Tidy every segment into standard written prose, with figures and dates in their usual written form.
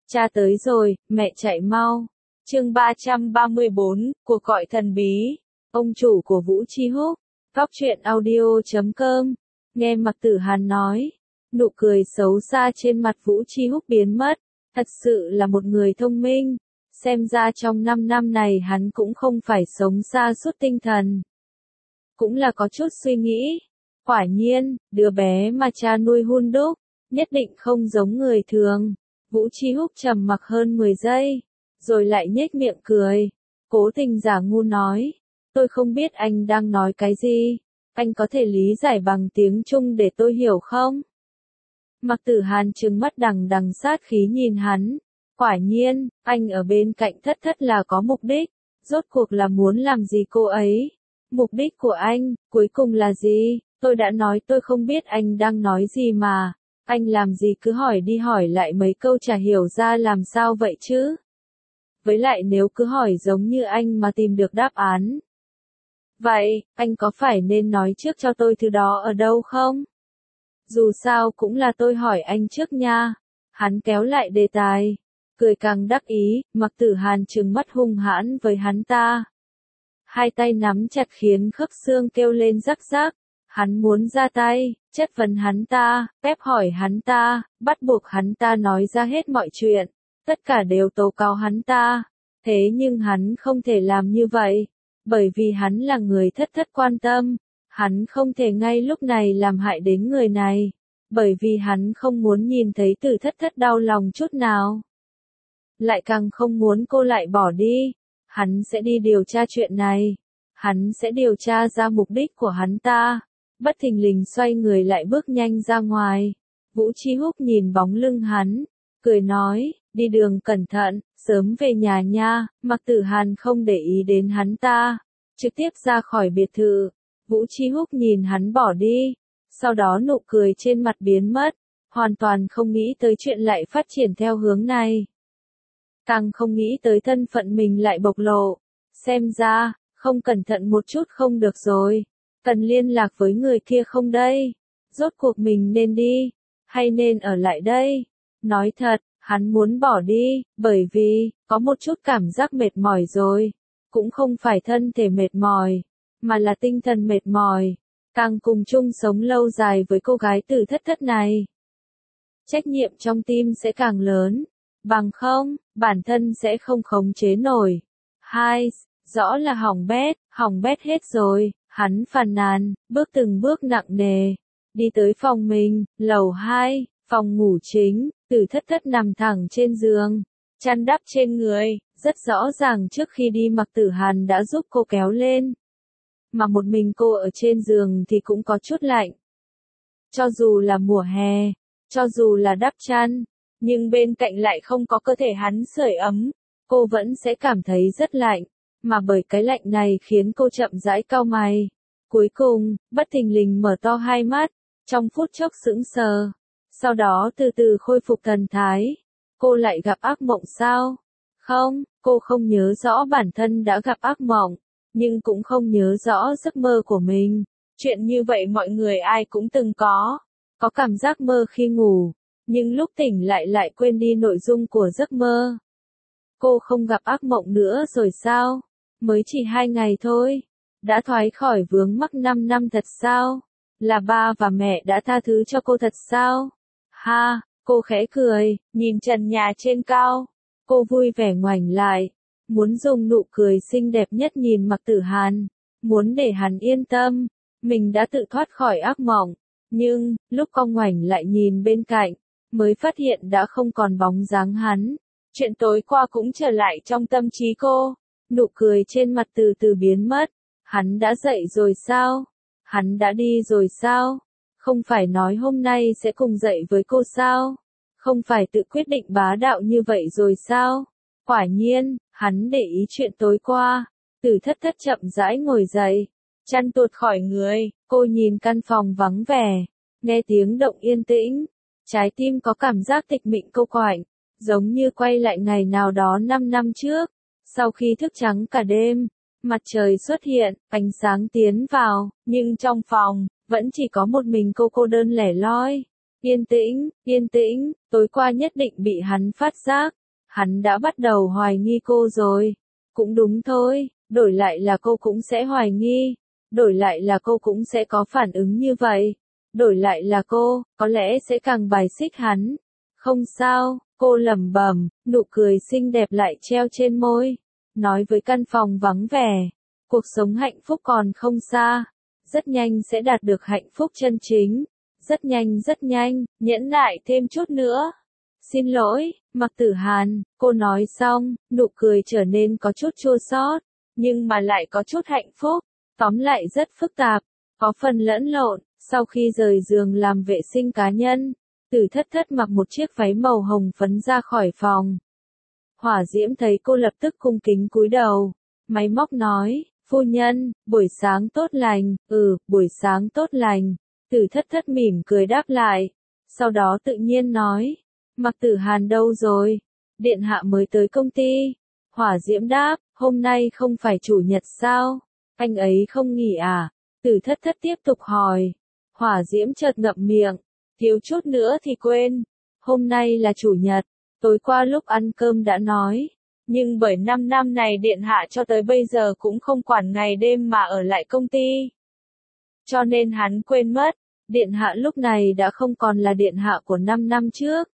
Cha tới rồi, mẹ chạy mau. Chương 334, cuộc gọi thần bí. Ông chủ của Vũ Chi Húc. Góc truyện audio.com. Nghe Mạc Tử Hàn nói. Nụ cười xấu xa trên mặt Vũ Chi Húc biến mất. Thật sự là một người thông minh. Xem ra trong 5 năm này hắn cũng không phải sống sa sút tinh thần. Cũng là có chút suy nghĩ. Quả nhiên, đứa bé mà cha nuôi hun đúc, nhất định không giống người thường. Vũ Chi Húc trầm mặc hơn 10 giây, rồi lại nhếch miệng cười. Cố tình giả ngu nói, tôi không biết anh đang nói cái gì, anh có thể lý giải bằng tiếng Trung để tôi hiểu không? Mạc Tử Hàn trừng mắt đằng đằng sát khí nhìn hắn. Quả nhiên, anh ở bên cạnh Thất Thất là có mục đích, rốt cuộc là muốn làm gì cô ấy? Mục đích của anh, cuối cùng là gì? Tôi đã nói tôi không biết anh đang nói gì mà. Anh làm gì cứ hỏi đi hỏi lại mấy câu chả hiểu ra làm sao vậy chứ? Với lại nếu cứ hỏi giống như anh mà tìm được đáp án. Vậy, anh có phải nên nói trước cho tôi thứ đó ở đâu không? Dù sao cũng là tôi hỏi anh trước nha. Hắn kéo lại đề tài. Cười càng đắc ý, Mạc Tử Hàn trừng mắt hung hãn với hắn ta. Hai tay nắm chặt khiến khớp xương kêu lên rắc rắc. Hắn muốn ra tay, chất vấn hắn ta, ép hỏi hắn ta, bắt buộc hắn ta nói ra hết mọi chuyện. Tất cả đều tố cáo hắn ta. Thế nhưng hắn không thể làm như vậy. Bởi vì hắn là người Thất Thất quan tâm. Hắn không thể ngay lúc này làm hại đến người này. Bởi vì hắn không muốn nhìn thấy Từ Thất Thất đau lòng chút nào. Lại càng không muốn cô lại bỏ đi. Hắn sẽ đi điều tra chuyện này. Hắn sẽ điều tra ra mục đích của hắn ta. Bất thình lình xoay người lại bước nhanh ra ngoài. Vũ Chi Húc nhìn bóng lưng hắn, cười nói, đi đường cẩn thận, sớm về nhà nha. Mạc Tử Hàn không để ý đến hắn ta, trực tiếp ra khỏi biệt thự. Vũ Chi Húc nhìn hắn bỏ đi, sau đó nụ cười trên mặt biến mất, hoàn toàn không nghĩ tới chuyện lại phát triển theo hướng này. Càng không nghĩ tới thân phận mình lại bộc lộ. Xem ra, không cẩn thận một chút không được rồi. Cần liên lạc với người kia không đây? Rốt cuộc mình nên đi, hay nên ở lại đây? Nói thật, hắn muốn bỏ đi, bởi vì, có một chút cảm giác mệt mỏi rồi. Cũng không phải thân thể mệt mỏi, mà là tinh thần mệt mỏi. Càng cùng chung sống lâu dài với cô gái Từ Thất Thất này. Trách nhiệm trong tim sẽ càng lớn. Bằng không, bản thân sẽ không khống chế nổi. Hai, rõ là hỏng bét hết rồi. Hắn phàn nàn, bước từng bước nặng nề, đi tới phòng mình, lầu 2, phòng ngủ chính. Từ Thất Thất nằm thẳng trên giường, chăn đắp trên người, rất rõ ràng trước khi đi Mạc Tử Hàn đã giúp cô kéo lên. Mà một mình cô ở trên giường thì cũng có chút lạnh. Cho dù là mùa hè, cho dù là đắp chăn, nhưng bên cạnh lại không có cơ thể hắn sưởi ấm, cô vẫn sẽ cảm thấy rất lạnh. Mà bởi cái lạnh này khiến cô chậm rãi cau mày. Cuối cùng, bất thình lình mở to hai mắt, trong phút chốc sững sờ. Sau đó từ từ khôi phục thần thái. Cô lại gặp ác mộng sao? Không, cô không nhớ rõ bản thân đã gặp ác mộng, nhưng cũng không nhớ rõ giấc mơ của mình. Chuyện như vậy mọi người ai cũng từng có. Có cảm giác mơ khi ngủ, nhưng lúc tỉnh lại quên đi nội dung của giấc mơ. Cô không gặp ác mộng nữa rồi sao? Mới chỉ 2 ngày thôi. Đã thoát khỏi vướng mắc 5 năm thật sao? Là ba và mẹ đã tha thứ cho cô thật sao? Ha, cô khẽ cười, nhìn trần nhà trên cao. Cô vui vẻ ngoảnh lại, muốn dùng nụ cười xinh đẹp nhất nhìn Mạc Tử Hàn. Muốn để hắn yên tâm, mình đã tự thoát khỏi ác mộng. Nhưng, lúc cô ngoảnh lại nhìn bên cạnh, mới phát hiện đã không còn bóng dáng hắn. Chuyện tối qua cũng trở lại trong tâm trí cô. Nụ cười trên mặt từ từ biến mất. Hắn đã dậy rồi sao? Hắn đã đi rồi sao? Không phải nói hôm nay sẽ cùng dậy với cô sao? Không phải tự quyết định bá đạo như vậy rồi sao? Quả nhiên, hắn để ý chuyện tối qua. Từ Thất Thất chậm rãi ngồi dậy, chăn tuột khỏi người, cô nhìn căn phòng vắng vẻ, nghe tiếng động yên tĩnh, trái tim có cảm giác tịch mịch cô quạnh, giống như quay lại ngày nào đó 5 năm trước. Sau khi thức trắng cả đêm, mặt trời xuất hiện, ánh sáng tiến vào, nhưng trong phòng, vẫn chỉ có một mình cô đơn lẻ loi. Yên tĩnh, tối qua nhất định bị hắn phát giác. Hắn đã bắt đầu hoài nghi cô rồi. Cũng đúng thôi, đổi lại là cô cũng sẽ hoài nghi. Đổi lại là cô cũng sẽ có phản ứng như vậy. Đổi lại là cô, có lẽ sẽ càng bài xích hắn. Không sao, cô lẩm bẩm, nụ cười xinh đẹp lại treo trên môi. Nói với căn phòng vắng vẻ, cuộc sống hạnh phúc còn không xa. Rất nhanh sẽ đạt được hạnh phúc chân chính. Rất nhanh, nhẫn nại thêm chút nữa. Xin lỗi, Mạc Tử Hàn, cô nói xong, nụ cười trở nên có chút chua xót, nhưng mà lại có chút hạnh phúc. Tóm lại rất phức tạp, có phần lẫn lộn. Sau khi rời giường làm vệ sinh cá nhân, Tử Thất Thất mặc một chiếc váy màu hồng phấn ra khỏi phòng. Hỏa Diễm thấy cô lập tức cung kính cúi đầu, máy móc nói, phu nhân, buổi sáng tốt lành, buổi sáng tốt lành. Tử Thất Thất mỉm cười đáp lại, sau đó tự nhiên nói, Mạc Tử Hàn đâu rồi? Điện hạ mới tới công ty. Hỏa Diễm đáp, hôm nay không phải chủ nhật sao? Anh ấy không nghỉ à? Tử Thất Thất tiếp tục hỏi. Hỏa Diễm chợt ngậm miệng, thiếu chút nữa thì quên. Hôm nay là chủ nhật, tối qua lúc ăn cơm đã nói. Nhưng bởi 5 năm này điện hạ cho tới bây giờ cũng không quản ngày đêm mà ở lại công ty. Cho nên hắn quên mất, điện hạ lúc này đã không còn là điện hạ của 5 năm trước.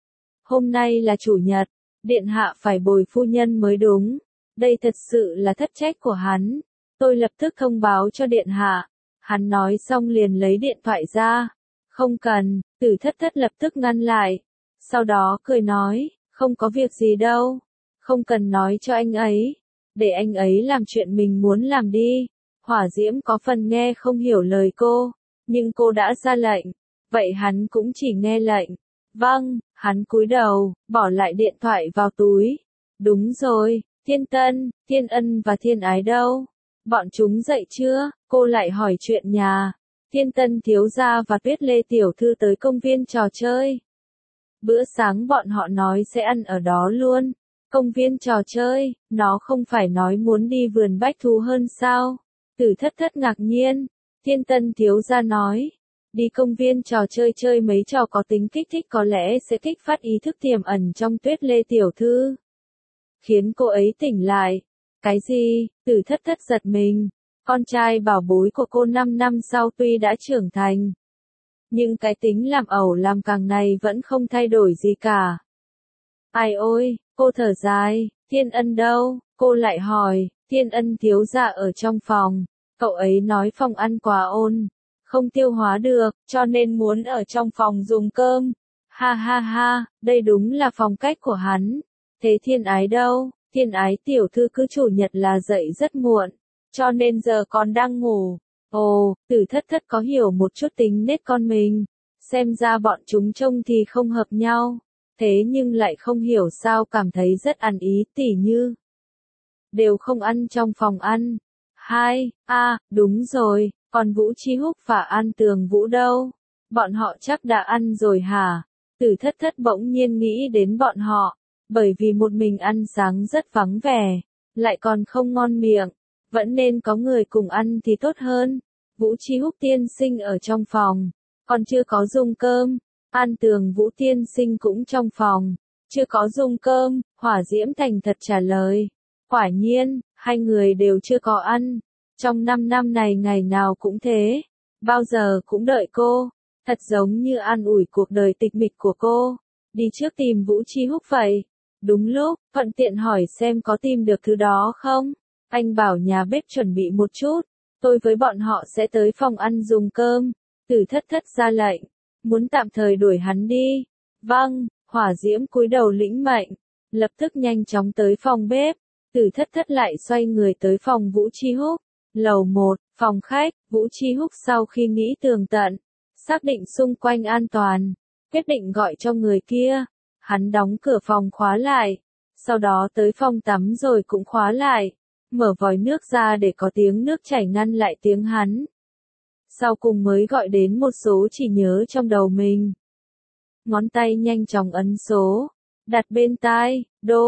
Hôm nay là chủ nhật, điện hạ phải bồi phu nhân mới đúng. Đây thật sự là thất trách của hắn. Tôi lập tức thông báo cho điện hạ. Hắn nói xong liền lấy điện thoại ra. Không cần, Tử Thất Thất lập tức ngăn lại. Sau đó cười nói, không có việc gì đâu. Không cần nói cho anh ấy. Để anh ấy làm chuyện mình muốn làm đi. Hỏa Diễm có phần nghe không hiểu lời cô. Nhưng cô đã ra lệnh. Vậy hắn cũng chỉ nghe lệnh. Vâng, hắn cúi đầu, bỏ lại điện thoại vào túi. Đúng rồi, Thiên Tân, Thiên Ân và Thiên Ái đâu? Bọn chúng dậy chưa? Cô lại hỏi chuyện nhà. Thiên Tân thiếu gia và Tuyết Lê tiểu thư tới công viên trò chơi. Bữa sáng bọn họ nói sẽ ăn ở đó luôn. Công viên trò chơi, nó không phải nói muốn đi vườn bách thú hơn sao? Tử Thất Thất ngạc nhiên. Thiên Tân thiếu gia nói, đi công viên trò chơi chơi mấy trò có tính kích thích có lẽ sẽ kích phát ý thức tiềm ẩn trong Tuyết Lê tiểu thư. Khiến cô ấy tỉnh lại. Cái gì? Tử Thất Thất giật mình. Con trai bảo bối của cô 5 năm sau tuy đã trưởng thành. Nhưng cái tính làm ẩu làm càng này vẫn không thay đổi gì cả. Ai ôi, cô thở dài, Thiên Ân đâu? Cô lại hỏi, Thiên Ân thiếu gia ở trong phòng. Cậu ấy nói phòng ăn quá ôn. Không tiêu hóa được, cho nên muốn ở trong phòng dùng cơm. Ha ha ha, đây đúng là phong cách của hắn. Thế Thiên Ái đâu? Thiên Ái tiểu thư cứ chủ nhật là dậy rất muộn, cho nên giờ còn đang ngủ. Ồ, Tử Thất Thất có hiểu một chút tính nết con mình. Xem ra bọn chúng trông thì không hợp nhau. Thế nhưng lại không hiểu sao cảm thấy rất ăn ý, tỉ như đều không ăn trong phòng ăn. Đúng rồi, còn Vũ Chi Húc và An Tường Vũ đâu? Bọn họ chắc đã ăn rồi hả? Tử Thất Thất bỗng nhiên nghĩ đến bọn họ, bởi vì một mình ăn sáng rất vắng vẻ, lại còn không ngon miệng, vẫn nên có người cùng ăn thì tốt hơn. Vũ Chi Húc tiên sinh ở trong phòng, còn chưa có dùng cơm. An Tường Vũ tiên sinh cũng trong phòng, chưa có dùng cơm. Hỏa Diễm thành thật trả lời. Quả nhiên, hai người đều chưa có ăn. Trong 5 năm này ngày nào cũng thế, bao giờ cũng đợi cô, thật giống như an ủi cuộc đời tịch mịch của cô. Đi trước tìm Vũ Chi Húc vậy. Đúng lúc, thuận tiện hỏi xem có tìm được thứ đó không. Anh bảo nhà bếp chuẩn bị một chút, tôi với bọn họ sẽ tới phòng ăn dùng cơm. Tử Thất Thất ra lệnh, muốn tạm thời đuổi hắn đi. Vâng, Hỏa Diễm cúi đầu lĩnh mệnh, lập tức nhanh chóng tới phòng bếp. Tử Thất Thất lại xoay người tới phòng Vũ Chi Húc. Lầu 1, phòng khách. Vũ Chi Húc sau khi nghĩ tường tận, xác định xung quanh an toàn, quyết định gọi cho người kia. Hắn đóng cửa phòng khóa lại, sau đó tới phòng tắm rồi cũng khóa lại, mở vòi nước ra để có tiếng nước chảy ngăn lại tiếng hắn. Sau cùng mới gọi đến một số chỉ nhớ trong đầu mình. Ngón tay nhanh chóng ấn số, đặt bên tai,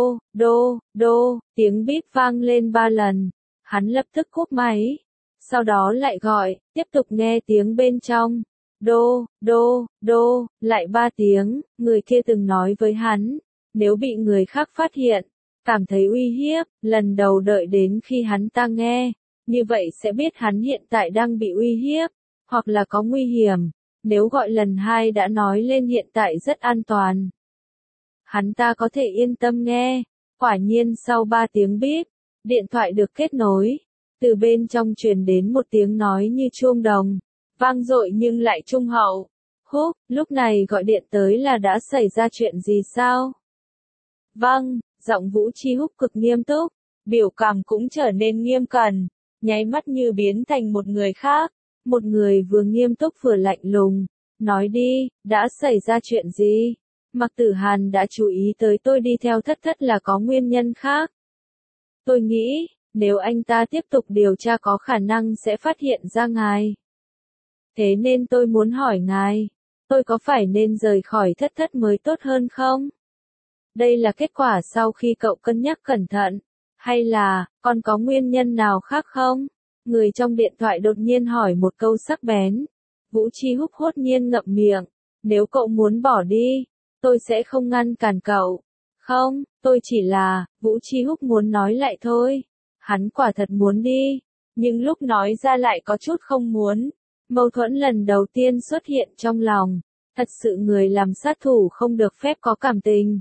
đô, tiếng bíp vang lên 3 lần. Hắn lập tức cúp máy, sau đó lại gọi, tiếp tục nghe tiếng bên trong. Đô, đô, đô, lại 3 tiếng, người kia từng nói với hắn, nếu bị người khác phát hiện, cảm thấy uy hiếp, lần đầu đợi đến khi hắn ta nghe, như vậy sẽ biết hắn hiện tại đang bị uy hiếp, hoặc là có nguy hiểm, nếu gọi lần 2 đã nói lên hiện tại rất an toàn. Hắn ta có thể yên tâm nghe, quả nhiên sau 3 tiếng bíp, điện thoại được kết nối, từ bên trong truyền đến một tiếng nói như chuông đồng, vang dội nhưng lại trung hậu. Húc, lúc này gọi điện tới là đã xảy ra chuyện gì sao? Vâng, giọng Vũ Chi Húc cực nghiêm túc, biểu cảm cũng trở nên nghiêm cẩn, nháy mắt như biến thành một người khác, một người vừa nghiêm túc vừa lạnh lùng. Nói đi, đã xảy ra chuyện gì? Mạc Tử Hàn đã chú ý tới tôi đi theo Thất Thất là có nguyên nhân khác. Tôi nghĩ, nếu anh ta tiếp tục điều tra có khả năng sẽ phát hiện ra ngài. Thế nên tôi muốn hỏi ngài, tôi có phải nên rời khỏi Thất Thất mới tốt hơn không? Đây là kết quả sau khi cậu cân nhắc cẩn thận, hay là, còn có nguyên nhân nào khác không? Người trong điện thoại đột nhiên hỏi một câu sắc bén. Vũ Chi Húc hốt nhiên ngậm miệng, nếu cậu muốn bỏ đi, tôi sẽ không ngăn cản cậu. Không, tôi chỉ là, Vũ Chi Húc muốn nói lại thôi. Hắn quả thật muốn đi, nhưng lúc nói ra lại có chút không muốn. Mâu thuẫn lần đầu tiên xuất hiện trong lòng. Thật sự người làm sát thủ không được phép có cảm tình.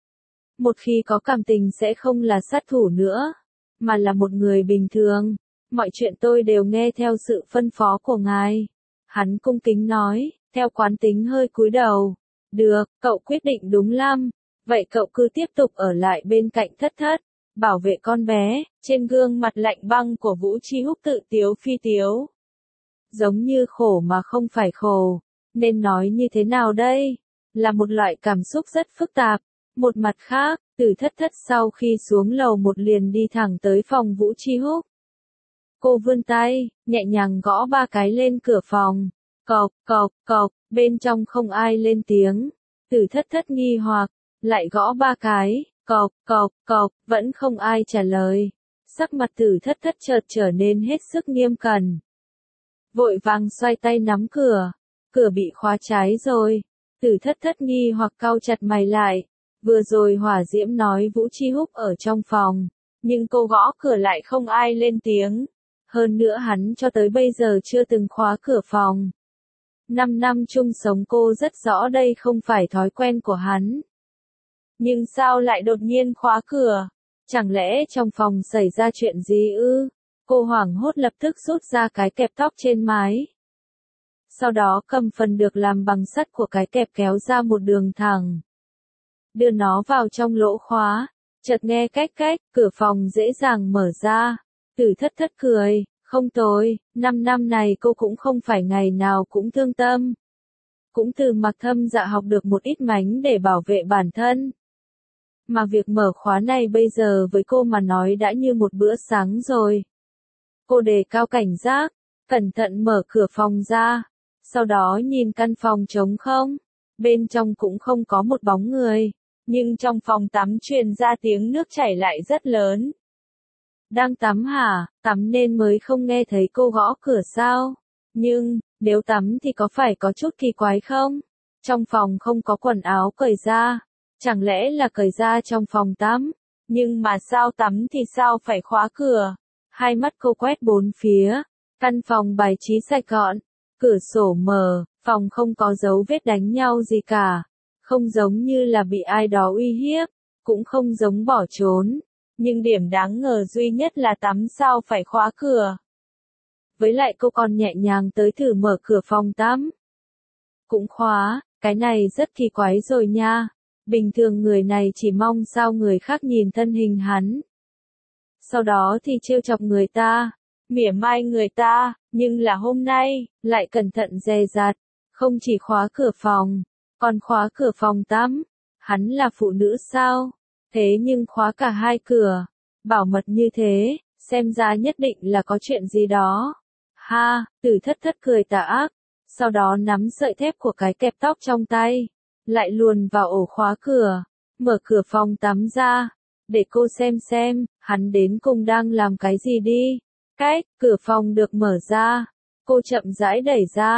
Một khi có cảm tình sẽ không là sát thủ nữa, mà là một người bình thường. Mọi chuyện tôi đều nghe theo sự phân phó của ngài. Hắn cung kính nói, theo quán tính hơi cúi đầu. Được, cậu quyết định đúng lắm. Vậy cậu cứ tiếp tục ở lại bên cạnh Thất Thất, bảo vệ con bé. Trên gương mặt lạnh băng của Vũ Chi Húc tự tiếu phi tiếu. Giống như khổ mà không phải khổ. Nên nói như thế nào đây? Là một loại cảm xúc rất phức tạp. Một mặt khác, Từ Thất Thất sau khi xuống lầu một liền đi thẳng tới phòng Vũ Chi Húc. Cô vươn tay, nhẹ nhàng gõ 3 cái lên cửa phòng. Cộc, cộc, cộc, bên trong không ai lên tiếng. Từ Thất Thất nghi hoặc, lại gõ 3 cái, cộc, cộc, cộc, vẫn không ai trả lời. Sắc mặt Từ Thất Thất chợt trở nên hết sức nghiêm cẩn. Vội vàng xoay tay nắm cửa. Cửa bị khóa trái rồi. Từ Thất Thất nghi hoặc cau chặt mày lại. Vừa rồi Hỏa Diễm nói Vũ Chi Húc ở trong phòng, nhưng cô gõ cửa lại không ai lên tiếng. Hơn nữa hắn cho tới bây giờ chưa từng khóa cửa phòng. 5 năm chung sống cô rất rõ đây không phải thói quen của hắn. Nhưng sao lại đột nhiên khóa cửa? Chẳng lẽ trong phòng xảy ra chuyện gì ư? Cô hoảng hốt lập tức rút ra cái kẹp tóc trên mái. Sau đó cầm phần được làm bằng sắt của cái kẹp kéo ra một đường thẳng. Đưa nó vào trong lỗ khóa. Chợt nghe cách cách, cửa phòng dễ dàng mở ra. Từ Thất Thất cười, không tồi, 5 năm này cô cũng không phải ngày nào cũng thương tâm. Cũng từ Mạc Thâm Dạ học được một ít mánh để bảo vệ bản thân. Mà việc mở khóa này bây giờ với cô mà nói đã như một bữa sáng rồi. Cô đề cao cảnh giác, cẩn thận mở cửa phòng ra. Sau đó nhìn căn phòng trống không. Bên trong cũng không có một bóng người. Nhưng trong phòng tắm truyền ra tiếng nước chảy lại rất lớn. Đang tắm hả? Tắm nên mới không nghe thấy cô gõ cửa sao? Nhưng, nếu tắm thì có phải có chút kỳ quái không? Trong phòng không có quần áo cởi ra. Chẳng lẽ là cởi ra trong phòng tắm? Nhưng mà sao tắm thì sao phải khóa cửa? Hai mắt cô quét bốn phía. Căn phòng bài trí sạch gọn. Cửa sổ mở, phòng không có dấu vết đánh nhau gì cả. Không giống như là bị ai đó uy hiếp. Cũng không giống bỏ trốn. Nhưng điểm đáng ngờ duy nhất là tắm sao phải khóa cửa. Với lại cô còn nhẹ nhàng tới thử mở cửa phòng tắm. Cũng khóa, cái này rất kỳ quái rồi nha. Bình thường người này chỉ mong sao người khác nhìn thân hình hắn. Sau đó thì trêu chọc người ta, mỉa mai người ta, nhưng là hôm nay, lại cẩn thận dè dặt. Không chỉ khóa cửa phòng, còn khóa cửa phòng tắm. Hắn là phụ nữ sao? Thế nhưng khóa cả hai cửa. Bảo mật như thế, xem ra nhất định là có chuyện gì đó. Ha, Từ Thất Thất cười tà ác. Sau đó nắm sợi thép của cái kẹp tóc trong tay. Lại luồn vào ổ khóa cửa. Mở cửa phòng tắm ra. Để cô xem, hắn đến cùng đang làm cái gì đi. Cách, cửa phòng được mở ra. Cô chậm rãi đẩy ra.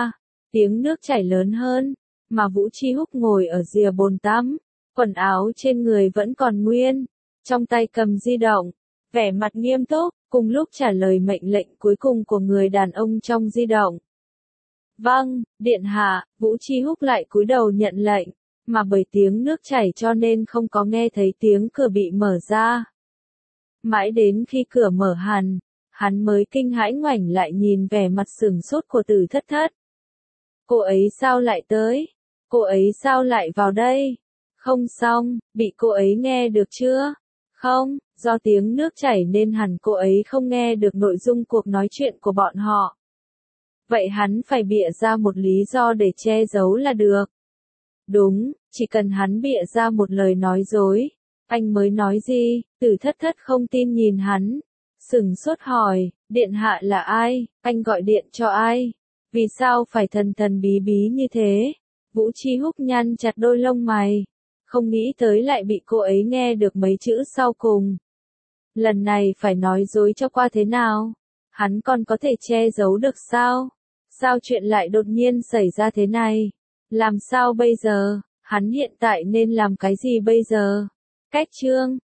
tiếng nước chảy lớn hơn, mà Vũ Chi Húc ngồi ở rìa bồn tắm, quần áo trên người vẫn còn nguyên, trong tay cầm di động, vẻ mặt nghiêm túc, cùng lúc trả lời mệnh lệnh cuối cùng của người đàn ông trong di động. Vâng, điện hạ, Vũ Chi Húc lại cúi đầu nhận lệnh, mà bởi tiếng nước chảy cho nên không có nghe thấy tiếng cửa bị mở ra. Mãi đến khi cửa mở hẳn, hắn mới kinh hãi ngoảnh lại nhìn vẻ mặt sửng sốt của Tử Thất Thất. Cô ấy sao lại tới? Cô ấy sao lại vào đây? Không xong, bị cô ấy nghe được chưa? Không, do tiếng nước chảy nên hẳn cô ấy không nghe được nội dung cuộc nói chuyện của bọn họ. Vậy hắn phải bịa ra một lý do để che giấu là được. Đúng, chỉ cần hắn bịa ra một lời nói dối. Anh mới nói gì? Tử Thất Thất không tin nhìn hắn. Sửng sốt hỏi, điện hạ là ai? Anh gọi điện cho ai? Vì sao phải thần thần bí bí như thế? Vũ Chi Húc nhăn chặt đôi lông mày. Không nghĩ tới lại bị cô ấy nghe được mấy chữ sau cùng. Lần này phải nói dối cho qua thế nào? Hắn còn có thể che giấu được sao? Sao chuyện lại đột nhiên xảy ra thế này? Làm sao bây giờ? Hắn hiện tại nên làm cái gì bây giờ? Cách chương